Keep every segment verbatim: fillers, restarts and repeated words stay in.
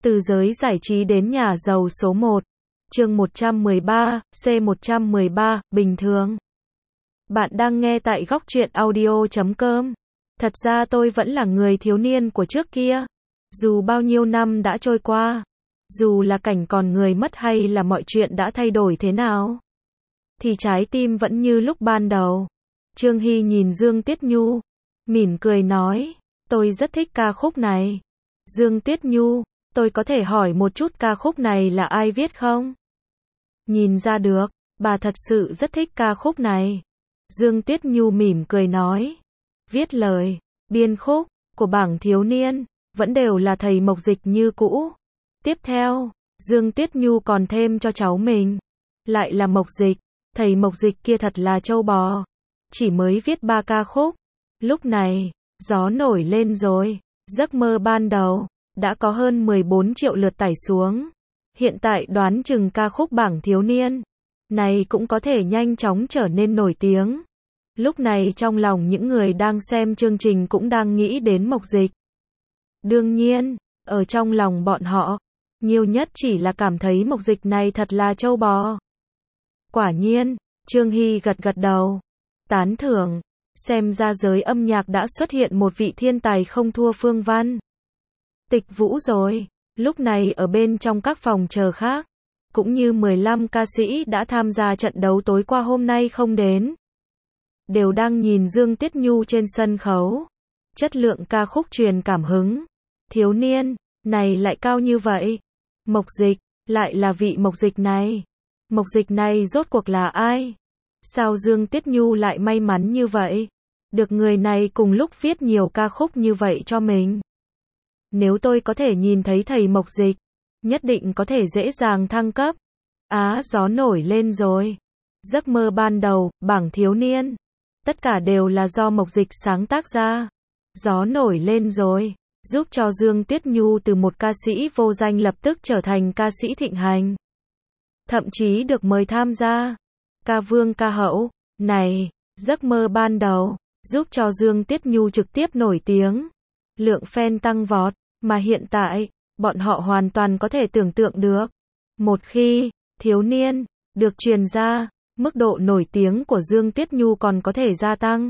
Từ giới giải trí đến nhà giàu số một. Chương một trăm mười ba, C một trăm mười ba, bình thường. Bạn đang nghe tại góc truyện audio chấm com. Thật ra tôi vẫn là người thiếu niên của trước kia. Dù bao nhiêu năm đã trôi qua, dù là cảnh còn người mất hay là mọi chuyện đã thay đổi thế nào, thì trái tim vẫn như lúc ban đầu. Trương Hy nhìn Dương Tuyết Nhu, mỉm cười nói, tôi rất thích ca khúc này. Dương Tuyết Nhu, tôi có thể hỏi một chút ca khúc này là ai viết không? Nhìn ra được, bà thật sự rất thích ca khúc này. Dương Tuyết Nhu mỉm cười nói, viết lời, biên khúc của bảng thiếu niên vẫn đều là thầy Mộc Dịch như cũ. Tiếp theo, Dương Tuyết Nhu còn thêm cho cháu mình, lại là Mộc Dịch. Thầy Mộc Dịch kia thật là trâu bò, chỉ mới viết ba ca khúc. Lúc này, gió nổi lên rồi. Giấc mơ ban đầu đã có hơn mười bốn triệu lượt tải xuống. Hiện tại đoán chừng ca khúc bảng thiếu niên này cũng có thể nhanh chóng trở nên nổi tiếng. Lúc này trong lòng những người đang xem chương trình cũng đang nghĩ đến Mộc Dịch. Đương nhiên, ở trong lòng bọn họ, nhiều nhất chỉ là cảm thấy Mộc Dịch này thật là trâu bò. Quả nhiên, Trương Hy gật gật đầu, tán thưởng, xem ra giới âm nhạc đã xuất hiện một vị thiên tài không thua Phương Văn Tịch Vũ rồi. Lúc này ở bên trong các phòng chờ khác, cũng như mười lăm ca sĩ đã tham gia trận đấu tối qua hôm nay không đến, đều đang nhìn Dương Tuyết Nhu trên sân khấu. Chất lượng ca khúc truyền cảm hứng thiếu niên này lại cao như vậy. Mộc Dịch, lại là vị Mộc Dịch này. Mộc Dịch này rốt cuộc là ai? Sao Dương Tuyết Nhu lại may mắn như vậy? Được người này cùng lúc viết nhiều ca khúc như vậy cho mình. Nếu tôi có thể nhìn thấy thầy Mộc Dịch, nhất định có thể dễ dàng thăng cấp. Á, gió nổi lên rồi. Giấc mơ ban đầu, bảng thiếu niên. Tất cả đều là do Mộc Dịch sáng tác ra. Gió nổi lên rồi, giúp cho Dương Tuyết Nhu từ một ca sĩ vô danh lập tức trở thành ca sĩ thịnh hành. Thậm chí được mời tham gia ca vương ca hậu. Này, giấc mơ ban đầu, giúp cho Dương Tuyết Nhu trực tiếp nổi tiếng. Lượng fan tăng vọt, mà hiện tại, bọn họ hoàn toàn có thể tưởng tượng được. Một khi, thiếu niên, được truyền ra, mức độ nổi tiếng của Dương Tuyết Nhu còn có thể gia tăng.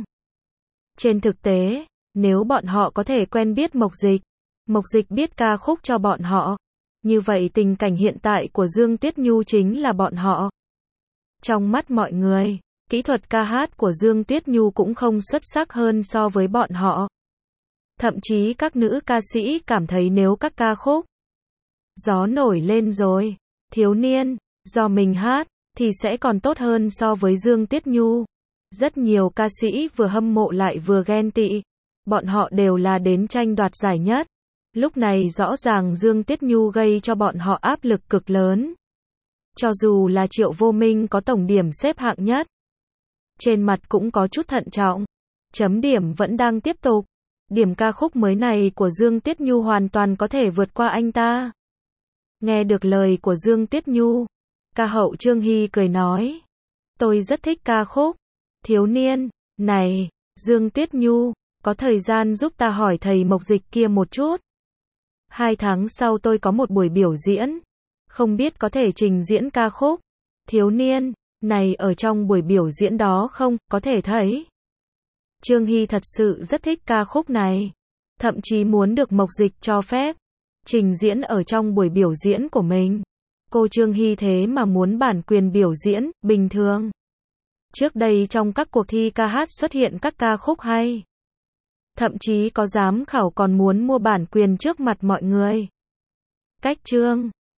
Trên thực tế, nếu bọn họ có thể quen biết Mộc Dịch, Mộc Dịch biết ca khúc cho bọn họ, như vậy tình cảnh hiện tại của Dương Tuyết Nhu chính là bọn họ. Trong mắt mọi người, kỹ thuật ca hát của Dương Tuyết Nhu cũng không xuất sắc hơn so với bọn họ. Thậm chí các nữ ca sĩ cảm thấy nếu các ca khúc gió nổi lên rồi, thiếu niên, do mình hát, thì sẽ còn tốt hơn so với Dương Tuyết Nhu. Rất nhiều ca sĩ vừa hâm mộ lại vừa ghen tị. Bọn họ đều là đến tranh đoạt giải nhất. Lúc này rõ ràng Dương Tuyết Nhu gây cho bọn họ áp lực cực lớn. Cho dù là Triệu Vô Minh có tổng điểm xếp hạng nhất, trên mặt cũng có chút thận trọng. Chấm điểm vẫn đang tiếp tục. Điểm ca khúc mới này của Dương Tuyết Nhu hoàn toàn có thể vượt qua anh ta. Nghe được lời của Dương Tuyết Nhu, ca hậu Trương Hy cười nói, tôi rất thích ca khúc thiếu niên này. Dương Tuyết Nhu, có thời gian giúp ta hỏi thầy Mộc Dịch kia một chút. Hai tháng sau tôi có một buổi biểu diễn, không biết có thể trình diễn ca khúc thiếu niên này ở trong buổi biểu diễn đó không? Có thể thấy Trương Hy thật sự rất thích ca khúc này, thậm chí muốn được Mộc Dịch cho phép trình diễn ở trong buổi biểu diễn của mình. Cô Trương Hy thế mà muốn bản quyền biểu diễn. Bình thường, trước đây trong các cuộc thi ca hát xuất hiện các ca khúc hay, thậm chí có giám khảo còn muốn mua bản quyền trước mặt mọi người. Cách Trương